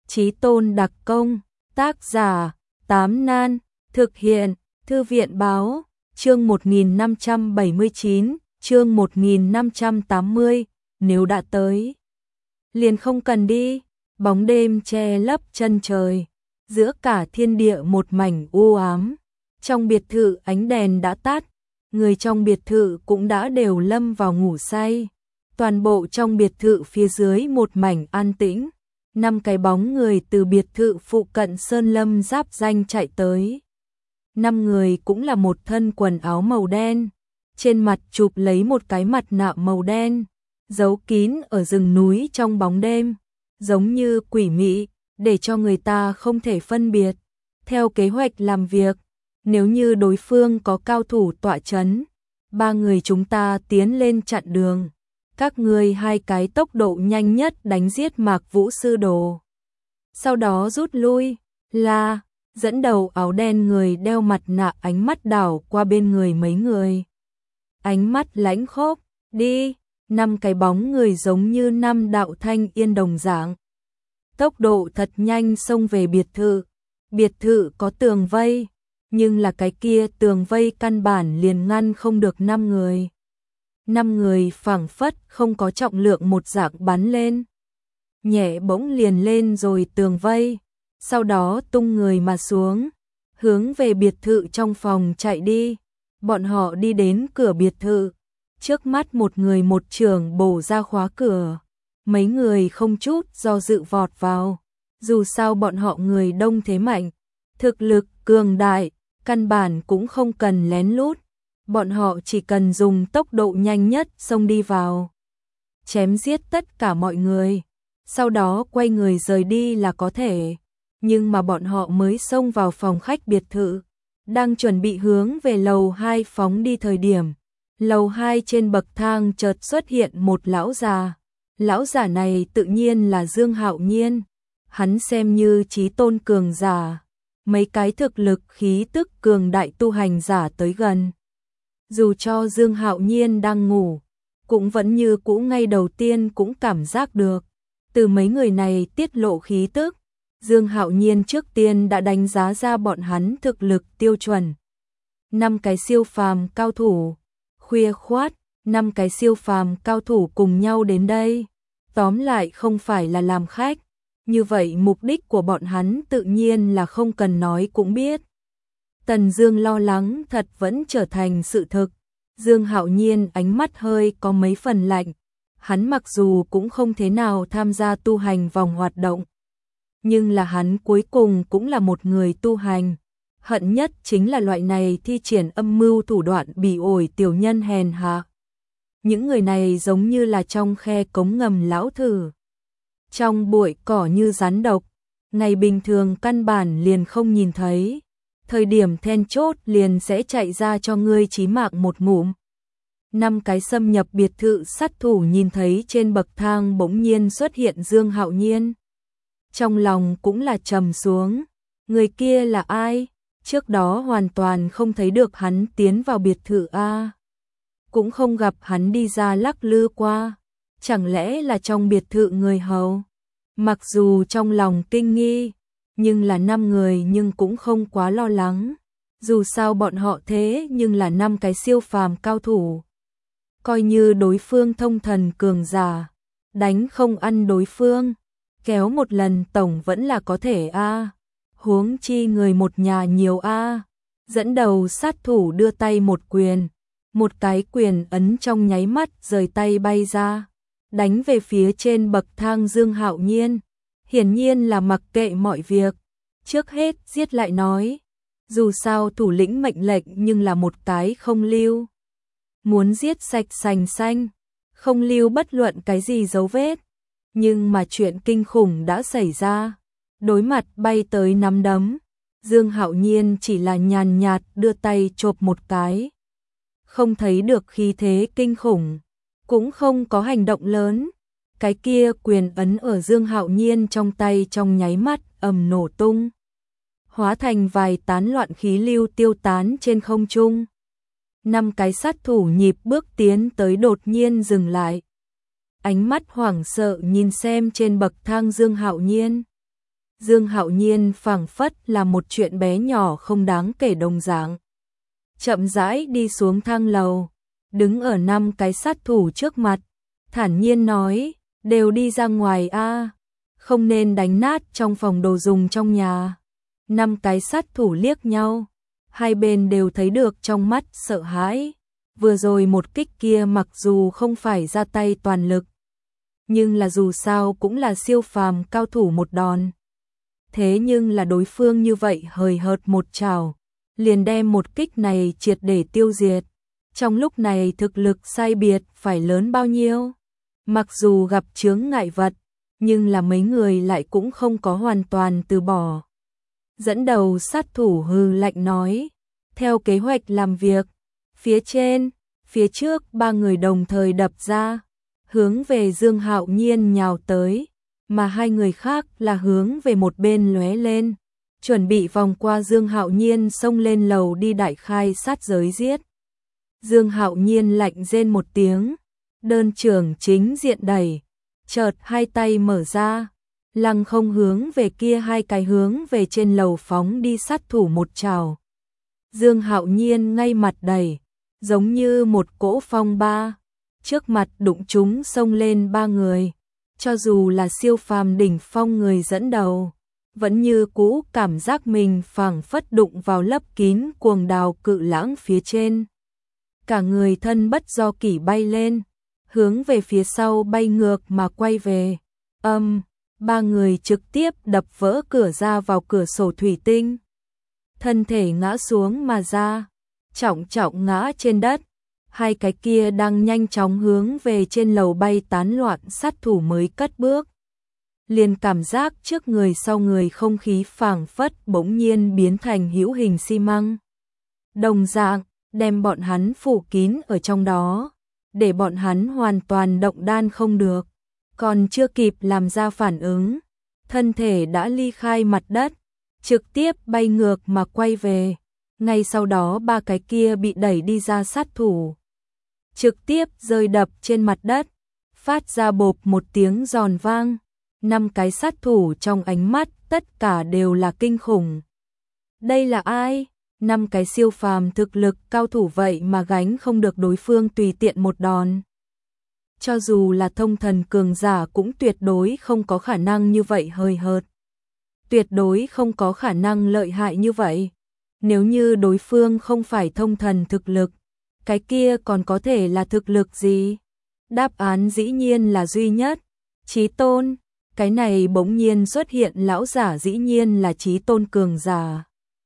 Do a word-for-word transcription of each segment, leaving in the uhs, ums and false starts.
Chí tôn đặc công, tác giả, Tám Nan, thực hiện, Thư viện báo, chương một nghìn năm trăm bảy mươi chín, chương một nghìn năm trăm tám mươi, nếu đã tới, liền không cần đi, bóng đêm che lấp chân trời, giữa cả thiên địa một mảnh u ám, trong biệt thự ánh đèn đã tắt, người trong biệt thự cũng đã đều lâm vào ngủ say, toàn bộ trong biệt thự phía dưới một mảnh an tĩnh. Năm cái bóng người từ biệt thự phụ cận Sơn Lâm giáp danh chạy tới. Năm người cũng là một thân quần áo màu đen, trên mặt chụp lấy một cái mặt nạ màu đen, giấu kín ở rừng núi trong bóng đêm, giống như quỷ mị, để cho người ta không thể phân biệt. Theo kế hoạch làm việc, nếu như đối phương có cao thủ tọa chấn, ba người chúng ta tiến lên chặn đường. Các ngươi hai cái tốc độ nhanh nhất đánh giết Mạc Vũ sư đồ. Sau đó rút lui, là, dẫn đầu áo đen người đeo mặt nạ ánh mắt đảo qua bên người mấy người. Ánh mắt lãnh khốc, đi, năm cái bóng người giống như năm đạo thanh yên đồng dạng. Tốc độ thật nhanh xông về biệt thự. Biệt thự có tường vây, nhưng là cái kia tường vây căn bản liền ngăn không được năm người. Năm người phảng phất không có trọng lượng một dạng bắn lên. Nhẹ bỗng liền lên rồi tường vây, sau đó tung người mà xuống, hướng về biệt thự trong phòng chạy đi. Bọn họ đi đến cửa biệt thự, trước mắt một người một chưởng bổ ra khóa cửa. Mấy người không chút do dự vọt vào, dù sao bọn họ người đông thế mạnh, thực lực cường đại, căn bản cũng không cần lén lút. Bọn họ chỉ cần dùng tốc độ nhanh nhất xông đi vào, chém giết tất cả mọi người, sau đó quay người rời đi là có thể. Nhưng mà bọn họ mới xông vào phòng khách biệt thự, đang chuẩn bị hướng về lầu hai phóng đi thời điểm, lầu hai trên bậc thang chợt xuất hiện một lão già. Lão già này tự nhiên là Dương Hạo Nhiên, hắn xem như chí tôn cường giả, mấy cái thực lực khí tức cường đại tu hành giả tới gần. Dù cho Dương Hạo Nhiên đang ngủ, cũng vẫn như cũ ngay đầu tiên cũng cảm giác được. Từ mấy người này tiết lộ khí tức, Dương Hạo Nhiên trước tiên đã đánh giá ra bọn hắn thực lực tiêu chuẩn. Năm cái siêu phàm cao thủ, khuya khoát, năm cái siêu phàm cao thủ cùng nhau đến đây. Tóm lại không phải là làm khách, như vậy mục đích của bọn hắn tự nhiên là không cần nói cũng biết. Tần Dương lo lắng thật vẫn trở thành sự thực. Dương Hạo Nhiên ánh mắt hơi có mấy phần lạnh. Hắn mặc dù cũng không thế nào tham gia tu hành vòng hoạt động, nhưng là hắn cuối cùng cũng là một người tu hành. Hận nhất chính là loại này thi triển âm mưu thủ đoạn bỉ ổi tiểu nhân hèn hạ. Những người này giống như là trong khe cống ngầm lão thử, trong bụi cỏ như rắn độc, ngày bình thường căn bản liền không nhìn thấy. Thời điểm then chốt liền sẽ chạy ra cho ngươi chí mạng một ngụm. Năm cái xâm nhập biệt thự sát thủ nhìn thấy trên bậc thang bỗng nhiên xuất hiện Dương Hạo Nhiên. Trong lòng cũng là trầm xuống, người kia là ai? Trước đó hoàn toàn không thấy được hắn tiến vào biệt thự a, cũng không gặp hắn đi ra lắc lư qua, chẳng lẽ là trong biệt thự người hầu? Mặc dù trong lòng kinh nghi, nhưng là năm người nhưng cũng không quá lo lắng. Dù sao bọn họ thế nhưng là năm cái siêu phàm cao thủ. Coi như đối phương thông thần cường giả, đánh không ăn đối phương, kéo một lần tổng vẫn là có thể a. Huống chi người một nhà nhiều a. Dẫn đầu sát thủ đưa tay một quyền, một cái quyền ấn trong nháy mắt rời tay bay ra, đánh về phía trên bậc thang Dương Hạo Nhiên. Hiển nhiên là mặc kệ mọi việc, trước hết giết lại nói. Dù sao thủ lĩnh mệnh lệnh nhưng là một cái không lưu. Muốn giết sạch sành xanh, không lưu bất luận cái gì dấu vết. Nhưng mà chuyện kinh khủng đã xảy ra. Đối mặt bay tới nắm đấm, Dương Hạo Nhiên chỉ là nhàn nhạt đưa tay chộp một cái. Không thấy được khí thế kinh khủng, cũng không có hành động lớn. Cái kia quyền ấn ở Dương Hạo Nhiên trong tay trong nháy mắt ầm nổ tung, hóa thành vài tán loạn khí lưu tiêu tán trên không trung. Năm cái sát thủ nhịp bước tiến tới đột nhiên dừng lại. Ánh mắt hoảng sợ nhìn xem trên bậc thang Dương Hạo Nhiên. Dương Hạo Nhiên phảng phất là một chuyện bé nhỏ không đáng kể đồng dạng. Chậm rãi đi xuống thang lầu, đứng ở năm cái sát thủ trước mặt, thản nhiên nói, đều đi ra ngoài a, không nên đánh nát trong phòng đồ dùng trong nhà. Năm cái sát thủ liếc nhau, hai bên đều thấy được trong mắt sợ hãi. Vừa rồi một kích kia mặc dù không phải ra tay toàn lực, nhưng là dù sao cũng là siêu phàm cao thủ một đòn. Thế nhưng là đối phương như vậy hời hợt một trảo, liền đem một kích này triệt để tiêu diệt. Trong lúc này thực lực sai biệt phải lớn bao nhiêu? Mặc dù gặp chướng ngại vật, nhưng là mấy người lại cũng không có hoàn toàn từ bỏ. Dẫn đầu sát thủ hừ lạnh nói, theo kế hoạch làm việc, phía trên, phía trước ba người đồng thời đập ra, hướng về Dương Hạo Nhiên nhào tới, mà hai người khác là hướng về một bên lóe lên, chuẩn bị vòng qua Dương Hạo Nhiên xông lên lầu đi đại khai sát giới giết. Dương Hạo Nhiên lạnh rên một tiếng, đơn trưởng chính diện đẩy, chợt hai tay mở ra, lăng không hướng về kia hai cái hướng về trên lầu phóng đi sát thủ một trảo. Dương Hạo Nhiên ngay mặt đẩy, giống như một cỗ phong ba, trước mặt đụng chúng xông lên ba người, cho dù là siêu phàm đỉnh phong người dẫn đầu, vẫn như cũ cảm giác mình phảng phất đụng vào lấp kín cuồng đào cự lãng phía trên. Cả người thân bất do kỷ bay lên, hướng về phía sau bay ngược mà quay về. Âm, ba người trực tiếp đập vỡ cửa ra vào cửa sổ thủy tinh. Thân thể ngã xuống mà ra, trọng trọng ngã trên đất. Hai cái kia đang nhanh chóng hướng về trên lầu bay tán loạn sát thủ mới cất bước. Liền cảm giác trước người sau người không khí phảng phất bỗng nhiên biến thành hữu hình xi măng. Đồng dạng, đem bọn hắn phủ kín ở trong đó, để bọn hắn hoàn toàn động đan không được. Còn chưa kịp làm ra phản ứng, thân thể đã ly khai mặt đất, trực tiếp bay ngược mà quay về. Ngay sau đó ba cái kia bị đẩy đi ra sát thủ, trực tiếp rơi đập trên mặt đất, phát ra bộp một tiếng giòn vang. Năm cái sát thủ trong ánh mắt tất cả đều là kinh khủng. Đây là ai? Năm cái siêu phàm thực lực cao thủ vậy mà gánh không được đối phương tùy tiện một đòn. Cho dù là thông thần cường giả cũng tuyệt đối không có khả năng như vậy hời hợt. Tuyệt đối không có khả năng lợi hại như vậy. Nếu như đối phương không phải thông thần thực lực, cái kia còn có thể là thực lực gì? Đáp án dĩ nhiên là duy nhất, Chí Tôn. Cái này bỗng nhiên xuất hiện lão giả dĩ nhiên là Chí Tôn cường giả.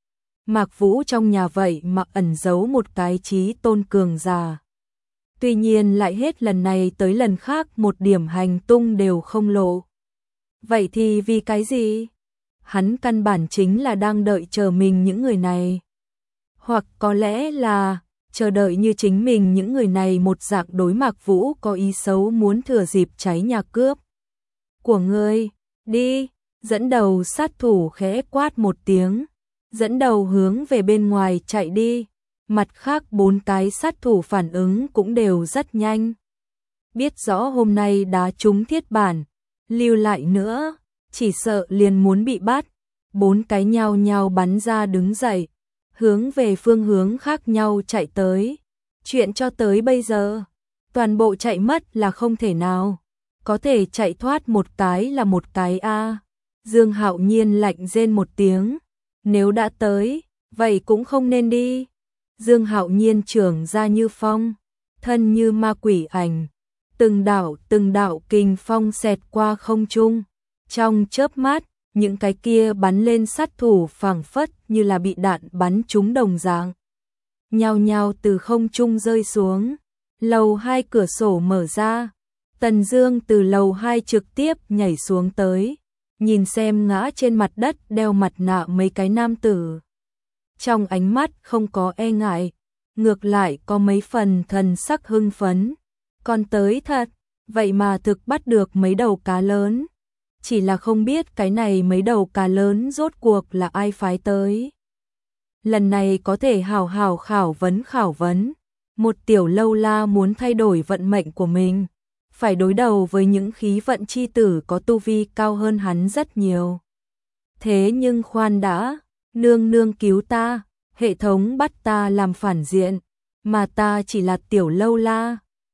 Mạc Vũ trong nhà vậy mà ẩn giấu một cái Chí Tôn cường giả. Tuy nhiên lại hết lần này tới lần khác một điểm hành tung đều không lộ. Vậy thì vì cái gì? Hắn căn bản chính là đang đợi chờ mình những người này. Hoặc có lẽ là chờ đợi như chính mình những người này một dạng đối Mạc Vũ có ý xấu muốn thừa dịp cháy nhà cướp của ngươi. Đi, dẫn đầu sát thủ khẽ quát một tiếng, dẫn đầu hướng về bên ngoài chạy đi. Mặt khác bốn cái sát thủ phản ứng cũng đều rất nhanh. Biết rõ hôm nay đá trúng thiết bản, lưu lại nữa, chỉ sợ liền muốn bị bắt. Bốn cái nhao nhao bắn ra đứng dậy, hướng về phương hướng khác nhau chạy tới. Chuyện cho tới bây giờ, toàn bộ chạy mất là không thể nào. Có thể chạy thoát một cái là một cái a. Dương Hạo Nhiên lạnh rên một tiếng, nếu đã tới, vậy cũng không nên đi. Dương Hạo Nhiên trưởng ra như phong, thân như ma quỷ ảnh, từng đạo từng đạo kình phong xẹt qua không trung. Trong chớp mắt, những cái kia bắn lên sát thủ phảng phất như là bị đạn bắn trúng đồng dạng, nhao nhao từ không trung rơi xuống. Lầu hai cửa sổ mở ra, Tần Dương từ lầu hai trực tiếp nhảy xuống tới, nhìn xem ngã trên mặt đất đeo mặt nạ mấy cái nam tử. Trong ánh mắt không có e ngại, ngược lại có mấy phần thần sắc hưng phấn. Còn tới thật, vậy mà thực bắt được mấy đầu cá lớn. Chỉ là không biết cái này mấy đầu cá lớn rốt cuộc là ai phái tới. Lần này có thể hào hào khảo vấn khảo vấn. Một tiểu lâu la muốn thay đổi vận mệnh của mình, phải đối đầu với những khí vận chi tử có tu vi cao hơn hắn rất nhiều. Thế nhưng khoan đã, nương nương cứu ta, hệ thống bắt ta làm phản diện, mà ta chỉ là tiểu lâu la,